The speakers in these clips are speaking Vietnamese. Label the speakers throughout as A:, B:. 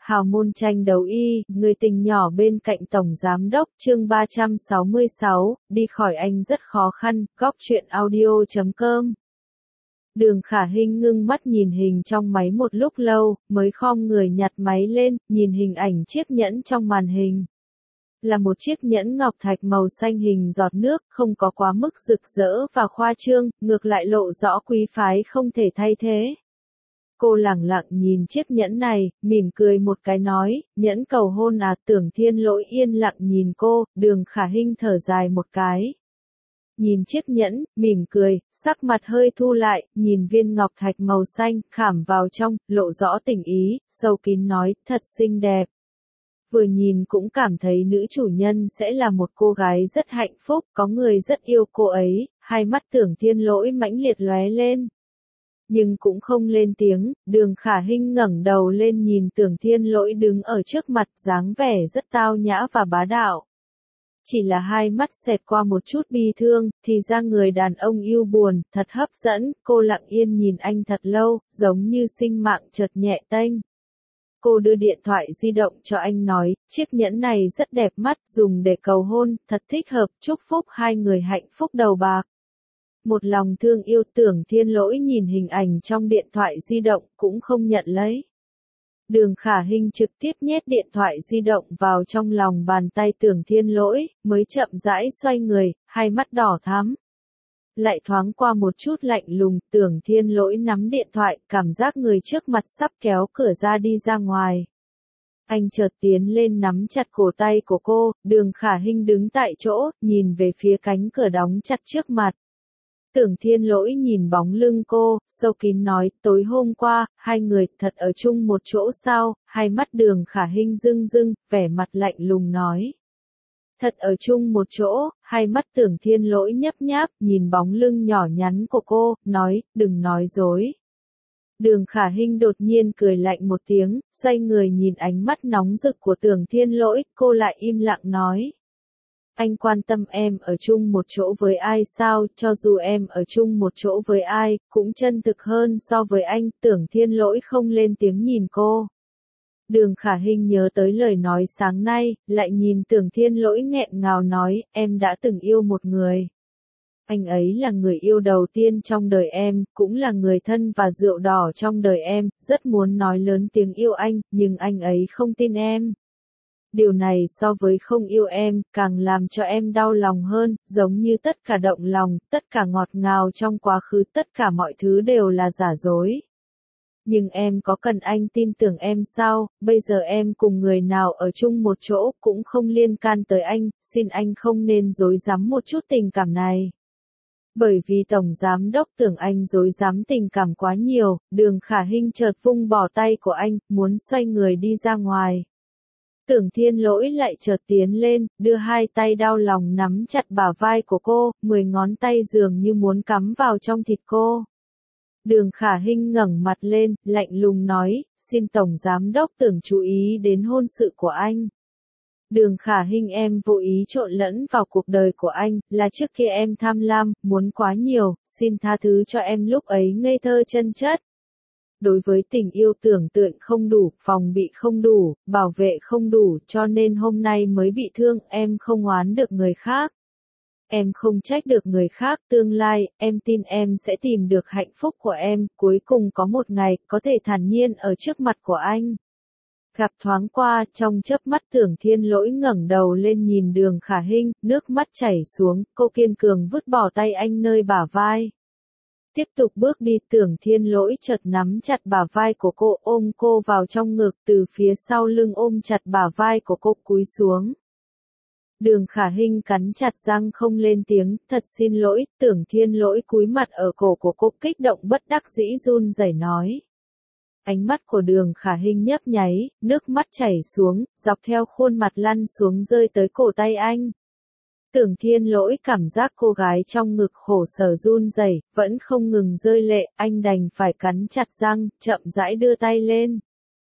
A: Hào môn tranh đấu y, người tình nhỏ bên cạnh tổng giám đốc, chương 366, đi khỏi anh rất khó khăn, góc truyện audio.com. Đường Khả Hinh ngưng mắt nhìn hình trong máy một lúc lâu, mới khom người nhặt máy lên, nhìn hình ảnh chiếc nhẫn trong màn hình. Là một chiếc nhẫn ngọc thạch màu xanh hình giọt nước, không có quá mức rực rỡ và khoa trương, ngược lại lộ rõ quý phái không thể thay thế. Cô lẳng lặng nhìn chiếc nhẫn này, mỉm cười một cái nói, nhẫn cầu hôn à. Tưởng Thiên Lỗi yên lặng nhìn cô, Đường Khả Hinh thở dài một cái. Nhìn chiếc nhẫn, mỉm cười, sắc mặt hơi thu lại, nhìn viên ngọc thạch màu xanh, khảm vào trong, lộ rõ tình ý, sâu kín nói, thật xinh đẹp. Vừa nhìn cũng cảm thấy nữ chủ nhân sẽ là một cô gái rất hạnh phúc, có người rất yêu cô ấy, hai mắt Tưởng Thiên Lỗi mãnh liệt lóe lên. Nhưng cũng không lên tiếng, Đường Khả Hinh ngẩng đầu lên nhìn Tưởng Thiên Lỗi đứng ở trước mặt, dáng vẻ rất tao nhã và bá đạo. Chỉ là hai mắt xẹt qua một chút bi thương, thì ra người đàn ông yêu buồn, thật hấp dẫn, cô lặng yên nhìn anh thật lâu, giống như sinh mạng chợt nhẹ tênh. Cô đưa điện thoại di động cho anh nói, chiếc nhẫn này rất đẹp mắt, dùng để cầu hôn, thật thích hợp, chúc phúc hai người hạnh phúc đầu bạc. Một lòng thương yêu. Tưởng Thiên Lỗi nhìn hình ảnh trong điện thoại di động, cũng không nhận lấy. Đường Khả Hinh trực tiếp nhét điện thoại di động vào trong lòng bàn tay Tưởng Thiên Lỗi, mới chậm rãi xoay người, hai mắt đỏ thắm. Lại thoáng qua một chút lạnh lùng, Tưởng Thiên Lỗi nắm điện thoại, cảm giác người trước mặt sắp kéo cửa ra đi ra ngoài. Anh chợt tiến lên nắm chặt cổ tay của cô, Đường Khả Hinh đứng tại chỗ, nhìn về phía cánh cửa đóng chặt trước mặt. Tưởng Thiên Lỗi nhìn bóng lưng cô, sâu kín nói, tối hôm qua, hai người thật ở chung một chỗ sao? Hai mắt Đường Khả Hinh rưng rưng, vẻ mặt lạnh lùng nói. Thật ở chung một chỗ, hai mắt Tưởng Thiên Lỗi nhấp nháp, nhìn bóng lưng nhỏ nhắn của cô, nói, đừng nói dối. Đường Khả Hinh đột nhiên cười lạnh một tiếng, xoay người nhìn ánh mắt nóng rực của Tưởng Thiên Lỗi, cô lại im lặng nói. Anh quan tâm em ở chung một chỗ với ai sao? Cho dù em ở chung một chỗ với ai, cũng chân thực hơn so với anh. Tưởng Thiên Lỗi không lên tiếng nhìn cô. Đường Khả Hinh nhớ tới lời nói sáng nay, lại nhìn Tưởng Thiên Lỗi nghẹn ngào nói, em đã từng yêu một người. Anh ấy là người yêu đầu tiên trong đời em, cũng là người thân và rượu đỏ trong đời em, rất muốn nói lớn tiếng yêu anh, nhưng anh ấy không tin em. Điều này so với không yêu em, càng làm cho em đau lòng hơn, giống như tất cả động lòng, tất cả ngọt ngào trong quá khứ, tất cả mọi thứ đều là giả dối. Nhưng em có cần anh tin tưởng em sao? Bây giờ em cùng người nào ở chung một chỗ cũng không liên can tới anh, xin anh không nên dối dám một chút tình cảm này. Bởi vì Tổng Giám Đốc tưởng anh dối dám tình cảm quá nhiều, Đường Khả Hinh chợt vung bỏ tay của anh, muốn xoay người đi ra ngoài. Tưởng Thiên Lỗi lại chợt tiến lên, đưa hai tay đau lòng nắm chặt bả vai của cô, 10 ngón tay dường như muốn cắm vào trong thịt cô. Đường Khả Hinh ngẩng mặt lên, lạnh lùng nói, xin Tổng Giám Đốc Tưởng chú ý đến hôn sự của anh. Đường Khả Hinh, em vô ý trộn lẫn vào cuộc đời của anh, là trước kia em tham lam, muốn quá nhiều, xin tha thứ cho em lúc ấy ngây thơ chân chất. Đối với tình yêu tưởng tượng không đủ, phòng bị không đủ, bảo vệ không đủ, cho nên hôm nay mới bị thương, em không oán được người khác. Em không trách được người khác, tương lai, em tin em sẽ tìm được hạnh phúc của em, cuối cùng có một ngày, có thể thản nhiên ở trước mặt của anh. Gặp thoáng qua, trong chớp mắt Tưởng Thiên Lỗi ngẩng đầu lên nhìn Đường Khả Hinh, nước mắt chảy xuống, cô kiên cường vứt bỏ tay anh nơi bả vai. Tiếp tục bước đi, Tưởng Thiên Lỗi chợt nắm chặt bả vai của cô, ôm cô vào trong ngực, từ phía sau lưng ôm chặt bả vai của cô, cúi xuống. Đường Khả Hinh cắn chặt răng không lên tiếng, thật xin lỗi. Tưởng Thiên Lỗi cúi mặt ở cổ của cô, kích động bất đắc dĩ run rẩy nói. Ánh mắt của Đường Khả Hinh nhấp nháy, nước mắt chảy xuống, dọc theo khuôn mặt lăn xuống rơi tới cổ tay anh. Tưởng Thiên Lỗi cảm giác cô gái trong ngực khổ sở run rẩy, vẫn không ngừng rơi lệ, anh đành phải cắn chặt răng, chậm rãi đưa tay lên.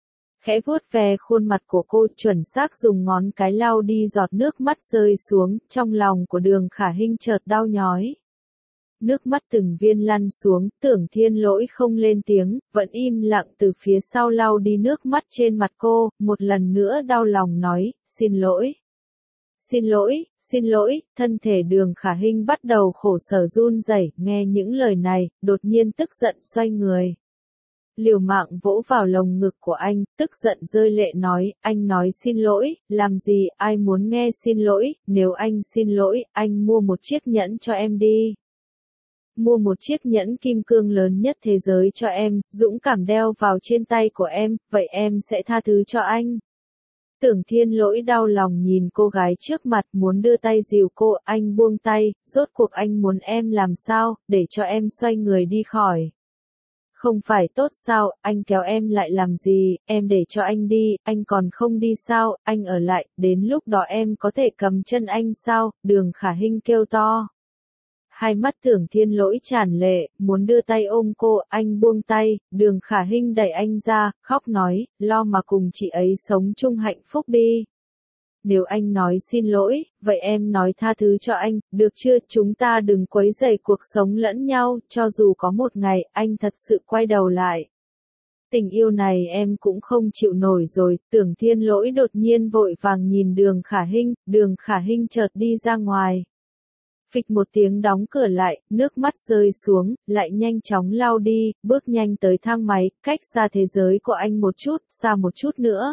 A: Khẽ vuốt ve khuôn mặt của cô, chuẩn xác dùng ngón cái lau đi giọt nước mắt rơi xuống, trong lòng của Đường Khả Hinh chợt đau nhói. Nước mắt từng viên lăn xuống, Tưởng Thiên Lỗi không lên tiếng, vẫn im lặng từ phía sau lau đi nước mắt trên mặt cô, một lần nữa đau lòng nói, xin lỗi. Xin lỗi, xin lỗi, thân thể Đường Khả Hinh bắt đầu khổ sở run rẩy, nghe những lời này, đột nhiên tức giận xoay người. Liều mạng vỗ vào lồng ngực của anh, tức giận rơi lệ nói, anh nói xin lỗi, làm gì, ai muốn nghe xin lỗi, nếu anh xin lỗi, anh mua một chiếc nhẫn cho em đi. Mua một chiếc nhẫn kim cương lớn nhất thế giới cho em, dũng cảm đeo vào trên tay của em, vậy em sẽ tha thứ cho anh. Tưởng Thiên Lỗi đau lòng nhìn cô gái trước mặt muốn đưa tay dìu cô, anh buông tay, rốt cuộc anh muốn em làm sao, để cho em xoay người đi khỏi. Không phải tốt sao, anh kéo em lại làm gì, em để cho anh đi, anh còn không đi sao, anh ở lại, đến lúc đó em có thể cầm chân anh sao, Đường Khả Hinh kêu to. Hai mắt Tưởng Thiên Lỗi tràn lệ, muốn đưa tay ôm cô, anh buông tay, Đường Khả Hinh đẩy anh ra, khóc nói, lo mà cùng chị ấy sống chung hạnh phúc đi. Nếu anh nói xin lỗi, vậy em nói tha thứ cho anh, được chưa, chúng ta đừng quấy rầy cuộc sống lẫn nhau, cho dù có một ngày, anh thật sự quay đầu lại. Tình yêu này em cũng không chịu nổi rồi, Tưởng Thiên Lỗi đột nhiên vội vàng nhìn Đường Khả Hinh chợt đi ra ngoài. Phịch một tiếng đóng cửa lại, nước mắt rơi xuống, lại nhanh chóng lau đi, bước nhanh tới thang máy, cách xa thế giới của anh một chút, xa một chút nữa.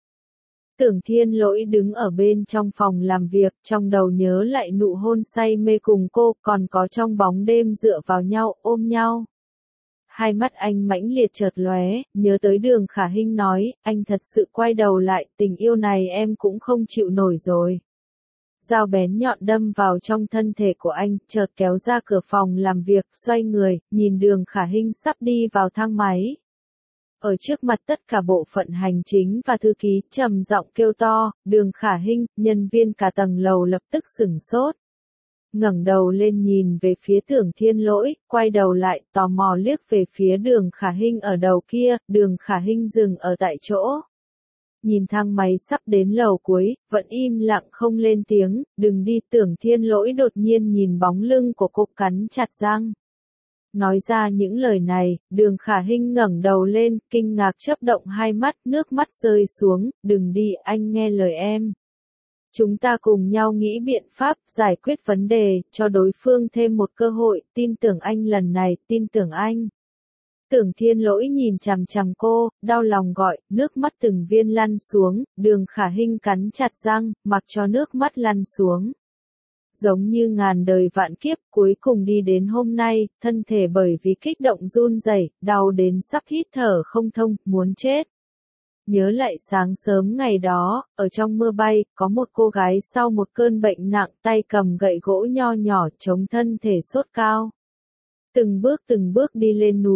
A: Tưởng Thiên Lỗi đứng ở bên trong phòng làm việc, trong đầu nhớ lại nụ hôn say mê cùng cô, còn có trong bóng đêm dựa vào nhau, ôm nhau. Hai mắt anh mãnh liệt chợt lóe, nhớ tới Đường Khả Hinh nói, anh thật sự quay đầu lại, tình yêu này em cũng không chịu nổi rồi. Dao bén nhọn đâm vào trong thân thể của anh, chợt kéo ra cửa phòng làm việc, xoay người, nhìn Đường Khả Hinh sắp đi vào thang máy. Ở trước mặt tất cả bộ phận hành chính và thư ký, trầm giọng kêu to, Đường Khả Hinh, nhân viên cả tầng lầu lập tức sửng sốt. Ngẩng đầu lên nhìn về phía Tưởng Thiên Lỗi, quay đầu lại, tò mò liếc về phía Đường Khả Hinh ở đầu kia, Đường Khả Hinh dừng ở tại chỗ. Nhìn thang máy sắp đến lầu cuối, vẫn im lặng không lên tiếng, đừng đi, Tưởng Thiên Lỗi đột nhiên nhìn bóng lưng của cô cắn chặt răng. Nói ra những lời này, Đường Khả Hinh ngẩng đầu lên, kinh ngạc chớp động hai mắt, nước mắt rơi xuống, đừng đi, anh nghe lời em. Chúng ta cùng nhau nghĩ biện pháp, giải quyết vấn đề, cho đối phương thêm một cơ hội, tin tưởng anh lần này, tin tưởng anh. Tưởng Thiên Lỗi nhìn chằm chằm cô, đau lòng gọi, nước mắt từng viên lăn xuống, Đường Khả Hinh cắn chặt răng, mặc cho nước mắt lăn xuống. Giống như ngàn đời vạn kiếp, cuối cùng đi đến hôm nay, thân thể bởi vì kích động run rẩy, đau đến sắp hít thở không thông, muốn chết. Nhớ lại sáng sớm ngày đó, ở trong mưa bay, có một cô gái sau một cơn bệnh nặng, tay cầm gậy gỗ nho nhỏ chống thân thể sốt cao. Từng bước đi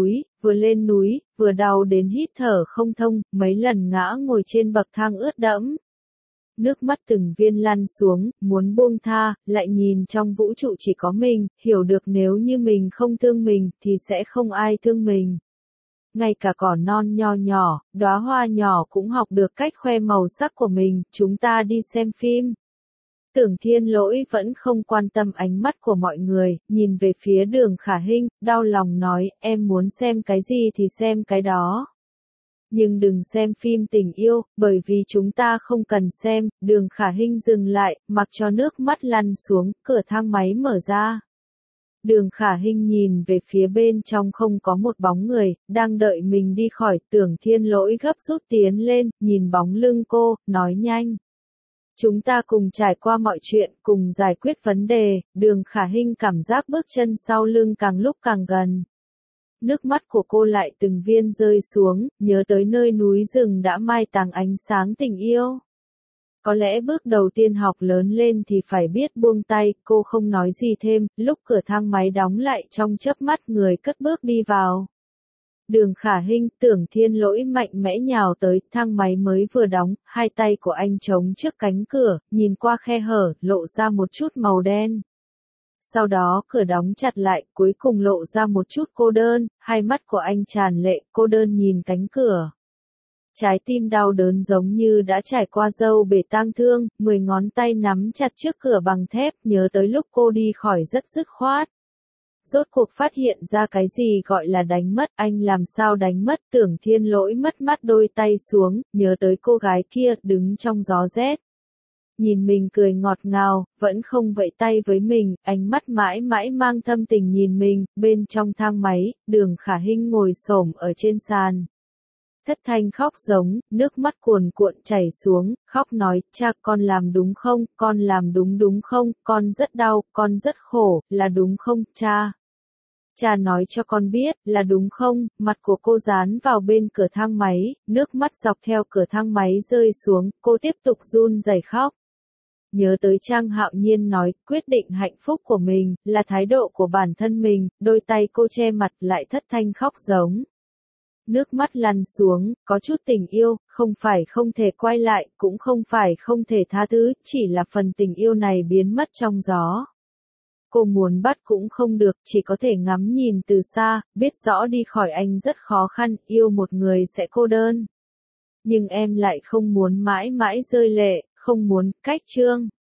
A: lên núi, vừa đau đến hít thở không thông, mấy lần ngã ngồi trên bậc thang ướt đẫm. Nước mắt từng viên lăn xuống, muốn buông tha, lại nhìn trong vũ trụ chỉ có mình, hiểu được nếu như mình không thương mình, thì sẽ không ai thương mình. Ngay cả cỏ non nho nhỏ, đóa hoa nhỏ cũng học được cách khoe màu sắc của mình, chúng ta đi xem phim. Tưởng Thiên Lỗi vẫn không quan tâm ánh mắt của mọi người, nhìn về phía Đường Khả Hinh, đau lòng nói, em muốn xem cái gì thì xem cái đó. Nhưng đừng xem phim tình yêu, bởi vì chúng ta không cần xem, Đường Khả Hinh dừng lại, mặc cho nước mắt lăn xuống, cửa thang máy mở ra. Đường Khả Hinh nhìn về phía bên trong không có một bóng người, đang đợi mình đi khỏi, Tưởng Thiên Lỗi gấp rút tiến lên, nhìn bóng lưng cô, nói nhanh. Chúng ta cùng trải qua mọi chuyện, cùng giải quyết vấn đề, Đường Khả Hinh cảm giác bước chân sau lưng càng lúc càng gần. Nước mắt của cô lại từng viên rơi xuống, nhớ tới nơi núi rừng đã mai táng ánh sáng tình yêu. Có lẽ bước đầu tiên học lớn lên thì phải biết buông tay, cô không nói gì thêm, lúc cửa thang máy đóng lại trong chớp mắt người cất bước đi vào. Đường Khả Hinh, Tưởng Thiên Lỗi mạnh mẽ nhào tới, thang máy mới vừa đóng, hai tay của anh chống trước cánh cửa, nhìn qua khe hở, lộ ra một chút màu đen. Sau đó cửa đóng chặt lại, cuối cùng lộ ra một chút cô đơn, hai mắt của anh tràn lệ, cô đơn nhìn cánh cửa. Trái tim đau đớn giống như đã trải qua dâu bể tang thương, 10 ngón tay nắm chặt trước cửa bằng thép, nhớ tới lúc cô đi khỏi rất dứt khoát. rốt cuộc phát hiện ra cái gì gọi là đánh mất, anh làm sao đánh mất, Tưởng Thiên Lỗi mất mát đôi tay xuống, nhớ tới cô gái kia, đứng trong gió rét. Nhìn mình cười ngọt ngào, vẫn không vẫy tay với mình, ánh mắt mãi mãi mang thâm tình nhìn mình, bên trong thang máy, Đường Khả Hinh ngồi xổm ở trên sàn. Thất thanh khóc giống, nước mắt cuồn cuộn chảy xuống, khóc nói, cha con làm đúng không, con làm đúng đúng không, con rất đau, con rất khổ, là đúng không, cha? Cha nói cho con biết, là đúng không, mặt của cô dán vào bên cửa thang máy, nước mắt dọc theo cửa thang máy rơi xuống, cô tiếp tục run rẩy khóc. Nhớ tới Trang Hạo Nhiên nói, quyết định hạnh phúc của mình, là thái độ của bản thân mình, đôi tay cô che mặt lại thất thanh khóc giống. Nước mắt lăn xuống, có chút tình yêu, không phải không thể quay lại, cũng không phải không thể tha thứ, chỉ là phần tình yêu này biến mất trong gió. Cô muốn bắt cũng không được, chỉ có thể ngắm nhìn từ xa, biết rõ đi khỏi anh rất khó khăn, yêu một người sẽ cô đơn. Nhưng em lại không muốn mãi mãi rơi lệ, không muốn, cách chương.